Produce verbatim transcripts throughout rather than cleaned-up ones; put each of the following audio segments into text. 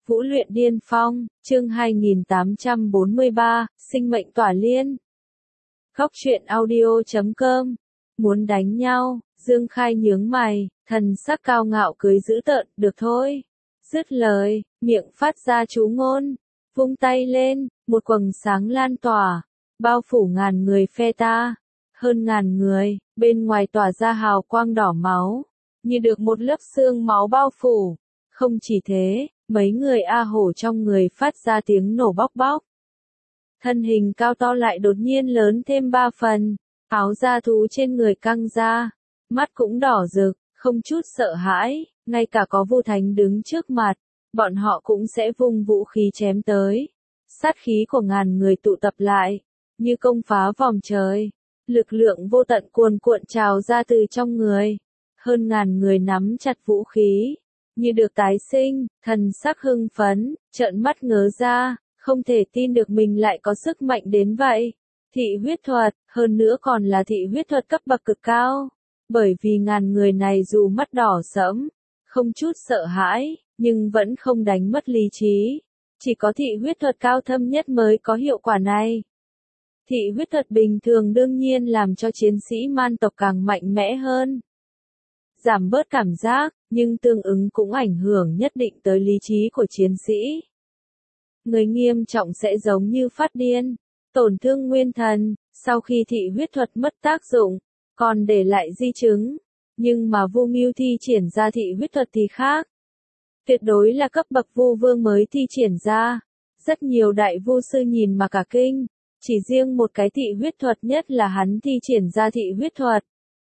Vũ luyện điên phong, chương hai nghìn tám trăm bốn mươi ba, sinh mệnh tỏa liên. Góc truyện audio chấm com. Muốn đánh nhau, Dương Khai nhướng mày, thần sắc cao ngạo cười dữ tợn, được thôi. Dứt lời, miệng phát ra chú ngôn, vung tay lên, một quầng sáng lan tỏa, bao phủ ngàn người phe ta. Hơn ngàn người, bên ngoài tỏa ra hào quang đỏ máu, như được một lớp xương máu bao phủ. Không chỉ thế, mấy người A Hổ trong người phát ra tiếng nổ bóc bóc. Thân hình cao to lại đột nhiên lớn thêm ba phần, áo da thú trên người căng ra, mắt cũng đỏ rực, không chút sợ hãi, ngay cả có Vu Thánh đứng trước mặt, bọn họ cũng sẽ vung vũ khí chém tới. Sát khí của ngàn người tụ tập lại, như công phá vòm trời, lực lượng vô tận cuồn cuộn trào ra từ trong người. Hơn ngàn người nắm chặt vũ khí, như được tái sinh, thần sắc hưng phấn, trợn mắt ngớ ra, không thể tin được mình lại có sức mạnh đến vậy. Thị huyết thuật, hơn nữa còn là thị huyết thuật cấp bậc cực cao, bởi vì ngàn người này dù mắt đỏ sẫm, không chút sợ hãi, nhưng vẫn không đánh mất lý trí. Chỉ có thị huyết thuật cao thâm nhất mới có hiệu quả này. Thị huyết thuật bình thường đương nhiên làm cho chiến sĩ man tộc càng mạnh mẽ hơn, giảm bớt cảm giác, nhưng tương ứng cũng ảnh hưởng nhất định tới lý trí của chiến sĩ. Người nghiêm trọng sẽ giống như phát điên, tổn thương nguyên thần, sau khi thị huyết thuật mất tác dụng, còn để lại di chứng. Nhưng mà Vu Ngưu thi triển ra thị huyết thuật thì khác. Tuyệt đối là cấp bậc Vu Vương mới thi triển ra. Rất nhiều đại vu sư nhìn mà cả kinh, chỉ riêng một cái thị huyết thuật nhất là hắn thi triển ra thị huyết thuật,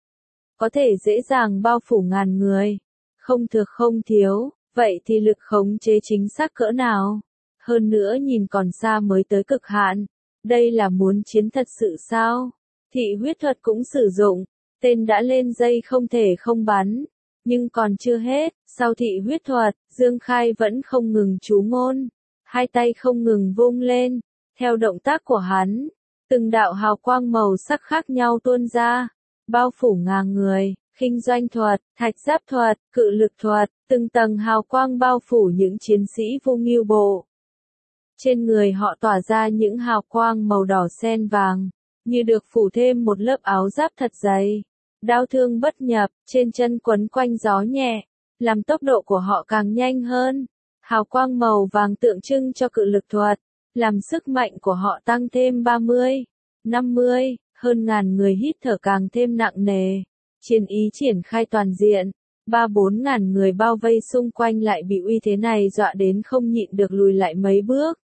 có thể dễ dàng bao phủ ngàn người, không thừa không thiếu, vậy thì lực khống chế chính xác cỡ nào? Hơn nữa nhìn còn xa mới tới cực hạn, đây là muốn chiến thật sự sao? Thị huyết thuật cũng sử dụng, tên đã lên dây không thể không bắn, nhưng còn chưa hết, sau thị huyết thuật, Dương Khai vẫn không ngừng chú ngôn, hai tay không ngừng vung lên, theo động tác của hắn, từng đạo hào quang màu sắc khác nhau tuôn ra, bao phủ ngàn người. Khinh doanh thuật, thạch giáp thuật, cự lực thuật, từng tầng hào quang bao phủ những chiến sĩ Vu Ngưu bộ. Trên người họ tỏa ra những hào quang màu đỏ sen vàng, như được phủ thêm một lớp áo giáp thật dày. Đao thương bất nhập, trên chân quấn quanh gió nhẹ, làm tốc độ của họ càng nhanh hơn. Hào quang màu vàng tượng trưng cho cự lực thuật, làm sức mạnh của họ tăng thêm ba mươi, năm mươi, hơn ngàn người hít thở càng thêm nặng nề. Chiến ý triển khai toàn diện, ba bốn ngàn người bao vây xung quanh lại bị uy thế này dọa đến không nhịn được lùi lại mấy bước.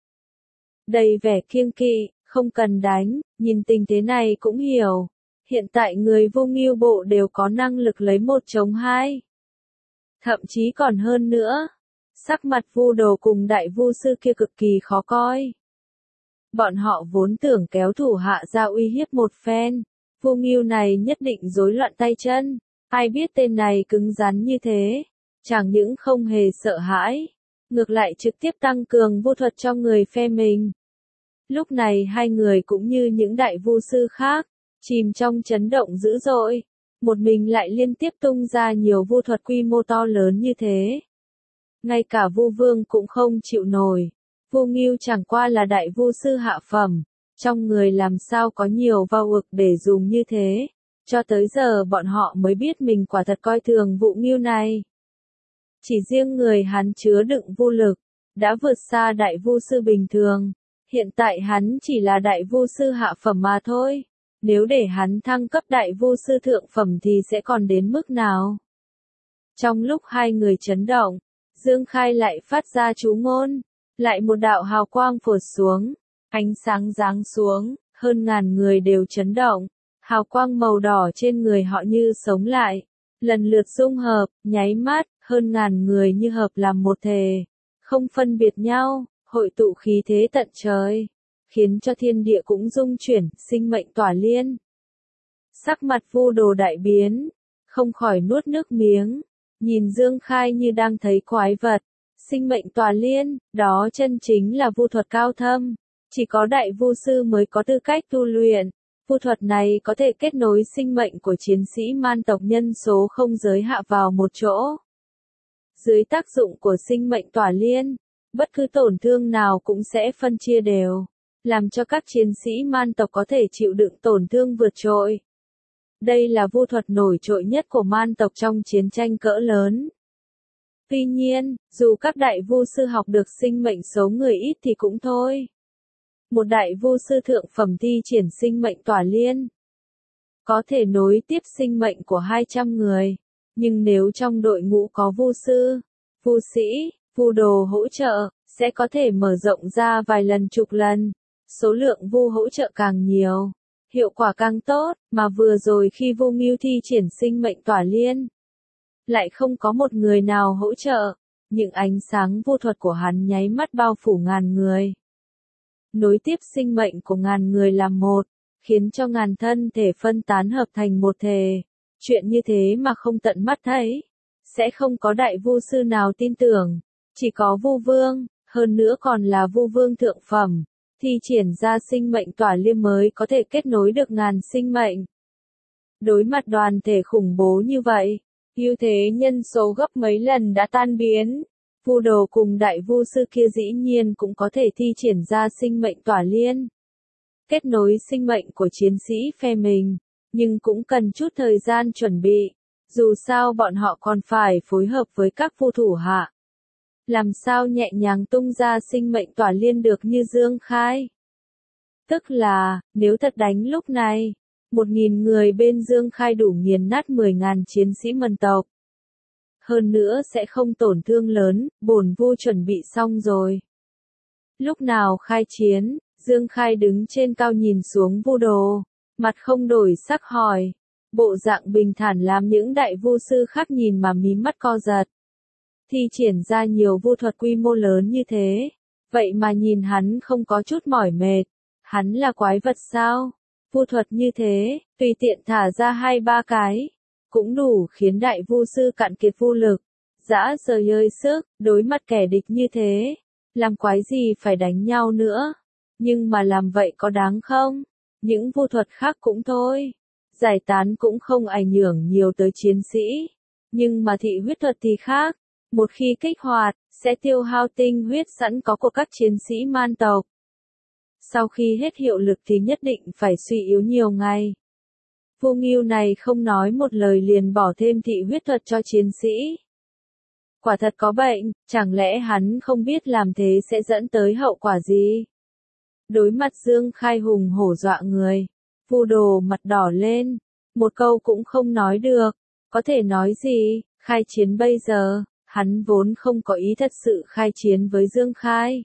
Đầy vẻ kiêng kỵ, không cần đánh, nhìn tình thế này cũng hiểu. Hiện tại người Vu Ngưu bộ đều có năng lực lấy một chống hai. Thậm chí còn hơn nữa. Sắc mặt Vu Đồ cùng đại vu sư kia cực kỳ khó coi. Bọn họ vốn tưởng kéo thủ hạ ra uy hiếp một phen. Vu Ngưu này nhất định rối loạn tay chân, ai biết tên này cứng rắn như thế, chẳng những không hề sợ hãi, ngược lại trực tiếp tăng cường vu thuật cho người phe mình. Lúc này hai người cũng như những đại vu sư khác, chìm trong chấn động dữ dội, một mình lại liên tiếp tung ra nhiều vu thuật quy mô to lớn như thế. Ngay cả Vu Vương cũng không chịu nổi, Vu Ngưu chẳng qua là đại vu sư hạ phẩm. Trong người làm sao có nhiều vào ực để dùng như thế, cho tới giờ bọn họ mới biết mình quả thật coi thường Vu Ngưu này. Chỉ riêng người hắn chứa đựng vu lực, đã vượt xa đại vu sư bình thường, hiện tại hắn chỉ là đại vu sư hạ phẩm mà thôi, nếu để hắn thăng cấp đại vu sư thượng phẩm thì sẽ còn đến mức nào? Trong lúc hai người chấn động, Dương Khai lại phát ra chú ngôn, lại một đạo hào quang phụt xuống. Ánh sáng giáng xuống, hơn ngàn người đều chấn động, hào quang màu đỏ trên người họ như sống lại, lần lượt dung hợp, nháy mắt, hơn ngàn người như hợp làm một thể, không phân biệt nhau, hội tụ khí thế tận trời, khiến cho thiên địa cũng rung chuyển, sinh mệnh tỏa liên. Sắc mặt Vu Đồ đại biến, không khỏi nuốt nước miếng, nhìn Dương Khai như đang thấy quái vật, sinh mệnh tỏa liên, đó chân chính là vu thuật cao thâm. Chỉ có đại vu sư mới có tư cách tu luyện, vu thuật này có thể kết nối sinh mệnh của chiến sĩ man tộc nhân số không giới hạn vào một chỗ. Dưới tác dụng của sinh mệnh tỏa liên, Bất cứ tổn thương nào cũng sẽ phân chia đều, làm cho các chiến sĩ man tộc có thể chịu đựng tổn thương vượt trội. Đây là vu thuật nổi trội nhất của man tộc trong chiến tranh cỡ lớn. Tuy nhiên, dù các đại vu sư học được sinh mệnh số người ít thì cũng thôi. Một đại vu sư thượng phẩm thi triển sinh mệnh tỏa liên, có thể nối tiếp sinh mệnh của hai trăm người. Nhưng nếu trong đội ngũ có vu sư, vu sĩ, vu đồ hỗ trợ, sẽ có thể mở rộng ra vài lần chục lần. Số lượng vu hỗ trợ càng nhiều, hiệu quả càng tốt, mà vừa rồi khi Vu Ngưu thi triển sinh mệnh tỏa liên, lại không có một người nào hỗ trợ, những ánh sáng vu thuật của hắn nháy mắt bao phủ ngàn người. Nối tiếp sinh mệnh của ngàn người làm một, khiến cho ngàn thân thể phân tán hợp thành một thể. Chuyện như thế mà không tận mắt thấy, sẽ không có đại vu sư nào tin tưởng, chỉ có vu vương, hơn nữa còn là vu vương thượng phẩm, thi triển ra sinh mệnh tỏa liên mới có thể kết nối được ngàn sinh mệnh. Đối mặt đoàn thể khủng bố như vậy, ưu thế nhân số gấp mấy lần đã tan biến. Vu đồ cùng đại vu sư kia dĩ nhiên cũng có thể thi triển ra sinh mệnh tỏa liên, kết nối sinh mệnh của chiến sĩ phe mình, nhưng cũng cần chút thời gian chuẩn bị, dù sao bọn họ còn phải phối hợp với các vu thủ hạ. Làm sao nhẹ nhàng tung ra sinh mệnh tỏa liên được như Dương Khai? Tức là, nếu thật đánh lúc này, một nghìn người bên Dương Khai đủ nghiền nát mười ngàn chiến sĩ mân tộc. Hơn nữa sẽ không tổn thương lớn, bổn vu chuẩn bị xong rồi. Lúc nào khai chiến, Dương Khai đứng trên cao nhìn xuống vu đồ, mặt không đổi sắc hỏi. Bộ dạng bình thản làm những đại vu sư khác nhìn mà mí mắt co giật. Thi triển ra nhiều vu thuật quy mô lớn như thế, vậy mà nhìn hắn không có chút mỏi mệt. Hắn là quái vật sao? Vu thuật như thế, tùy tiện thả ra hai ba cái, cũng đủ khiến đại vu sư cạn kiệt vu lực, dã rời hơi sức, đối mặt kẻ địch như thế, làm quái gì phải đánh nhau nữa. Nhưng mà làm vậy có đáng không? Những vu thuật khác cũng thôi, giải tán cũng không ảnh hưởng nhiều tới chiến sĩ. Nhưng mà thị huyết thuật thì khác, một khi kích hoạt, sẽ tiêu hao tinh huyết sẵn có của các chiến sĩ man tộc. Sau khi hết hiệu lực thì nhất định phải suy yếu nhiều ngày. Vu Ngưu này không nói một lời liền bỏ thêm thị huyết thuật cho chiến sĩ. Quả thật có bệnh, chẳng lẽ hắn không biết làm thế sẽ dẫn tới hậu quả gì? Đối mặt Dương Khai hùng hổ dọa người, Vu đồ mặt đỏ lên, một câu cũng không nói được, có thể nói gì, khai chiến bây giờ, hắn vốn không có ý thật sự khai chiến với Dương Khai.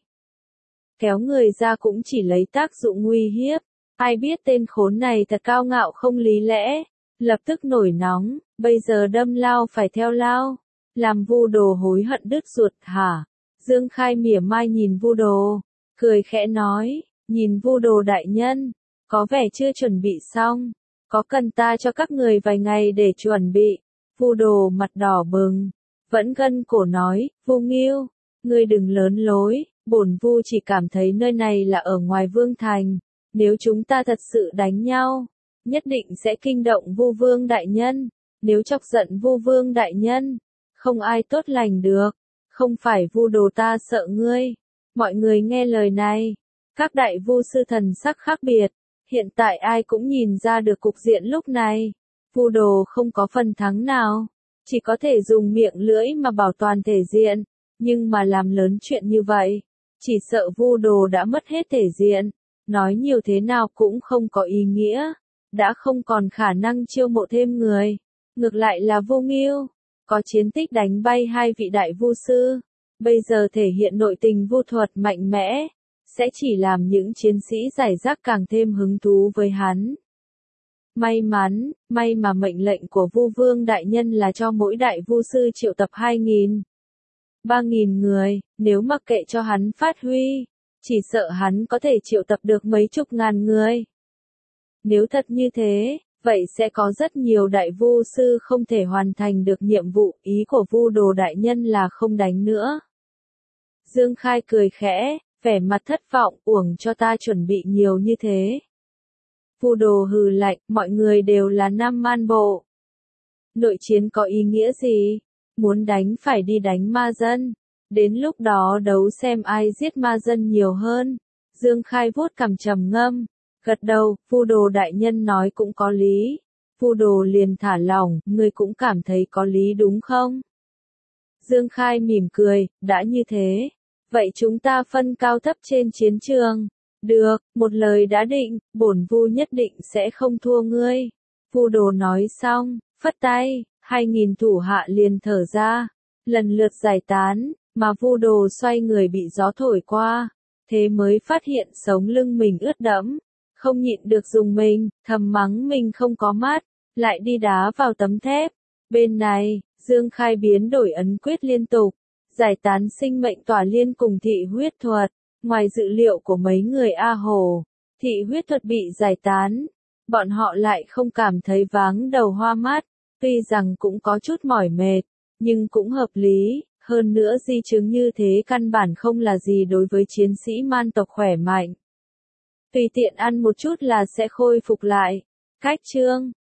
Kéo người ra cũng chỉ lấy tác dụng nguy hiếp, ai biết tên khốn này thật cao ngạo không lý lẽ, lập tức nổi nóng, bây giờ đâm lao phải theo lao, làm Vu đồ hối hận đứt ruột hả? Dương Khai mỉa mai nhìn Vu đồ, cười khẽ nói, nhìn Vu đồ đại nhân, có vẻ chưa chuẩn bị xong, có cần ta cho các người vài ngày để chuẩn bị? Vu đồ mặt đỏ bừng, vẫn gân cổ nói, Vu Ngưu, ngươi đừng lớn lối, bổn Vu chỉ cảm thấy nơi này là ở ngoài vương thành, nếu chúng ta thật sự đánh nhau, nhất định sẽ kinh động Vu vương đại nhân, nếu chọc giận Vu vương đại nhân, không ai tốt lành được, không phải Vu đồ ta sợ ngươi. Mọi người nghe lời này, các đại vu sư thần sắc khác biệt, hiện tại ai cũng nhìn ra được cục diện lúc này, Vu đồ không có phần thắng nào, chỉ có thể dùng miệng lưỡi mà bảo toàn thể diện, nhưng mà làm lớn chuyện như vậy, chỉ sợ Vu đồ đã mất hết thể diện, nói nhiều thế nào cũng không có ý nghĩa, đã không còn khả năng chiêu mộ thêm người, ngược lại là Vu Ngưu, có chiến tích đánh bay hai vị đại vu sư, bây giờ thể hiện nội tình vu thuật mạnh mẽ, sẽ chỉ làm những chiến sĩ giải rác càng thêm hứng thú với hắn. May mắn, may mà mệnh lệnh của Vu vương đại nhân là cho mỗi đại vu sư triệu tập hai nghìn, ba nghìn người, nếu mặc kệ cho hắn phát huy, chỉ sợ hắn có thể triệu tập được mấy chục ngàn người. Nếu thật như thế, vậy sẽ có rất nhiều đại vu sư không thể hoàn thành được nhiệm vụ, ý của Vu đồ đại nhân là không đánh nữa. Dương Khai cười khẽ, vẻ mặt thất vọng, uổng cho ta chuẩn bị nhiều như thế. Vu đồ hừ lạnh, mọi người đều là nam man bộ. Nội chiến có ý nghĩa gì? Muốn đánh phải đi đánh ma dân. Đến lúc đó đấu xem ai giết ma dân nhiều hơn. Dương Khai vuốt cằm trầm ngâm, gật đầu, Vu Đồ đại nhân nói cũng có lý. Vu Đồ liền thả lỏng, ngươi cũng cảm thấy có lý đúng không? Dương Khai mỉm cười, đã như thế. Vậy chúng ta phân cao thấp trên chiến trường. Được, một lời đã định, bổn Vu nhất định sẽ không thua ngươi. Vu Đồ nói xong, phất tay, hai nghìn thủ hạ liền thở ra, lần lượt giải tán, mà Vu Đồ xoay người bị gió thổi qua, thế mới phát hiện sống lưng mình ướt đẫm, không nhịn được dùng mình, thầm mắng mình không có mắt, lại đi đá vào tấm thép. Bên này, Dương Khai biến đổi ấn quyết liên tục, giải tán sinh mệnh tỏa liên cùng thị huyết thuật, ngoài dự liệu của mấy người A Hồ, thị huyết thuật bị giải tán, bọn họ lại không cảm thấy váng đầu hoa mắt, tuy rằng cũng có chút mỏi mệt, nhưng cũng hợp lý, hơn nữa di chứng như thế căn bản không là gì đối với chiến sĩ man tộc khỏe mạnh. Tùy tiện ăn một chút là sẽ khôi phục lại. Cách chương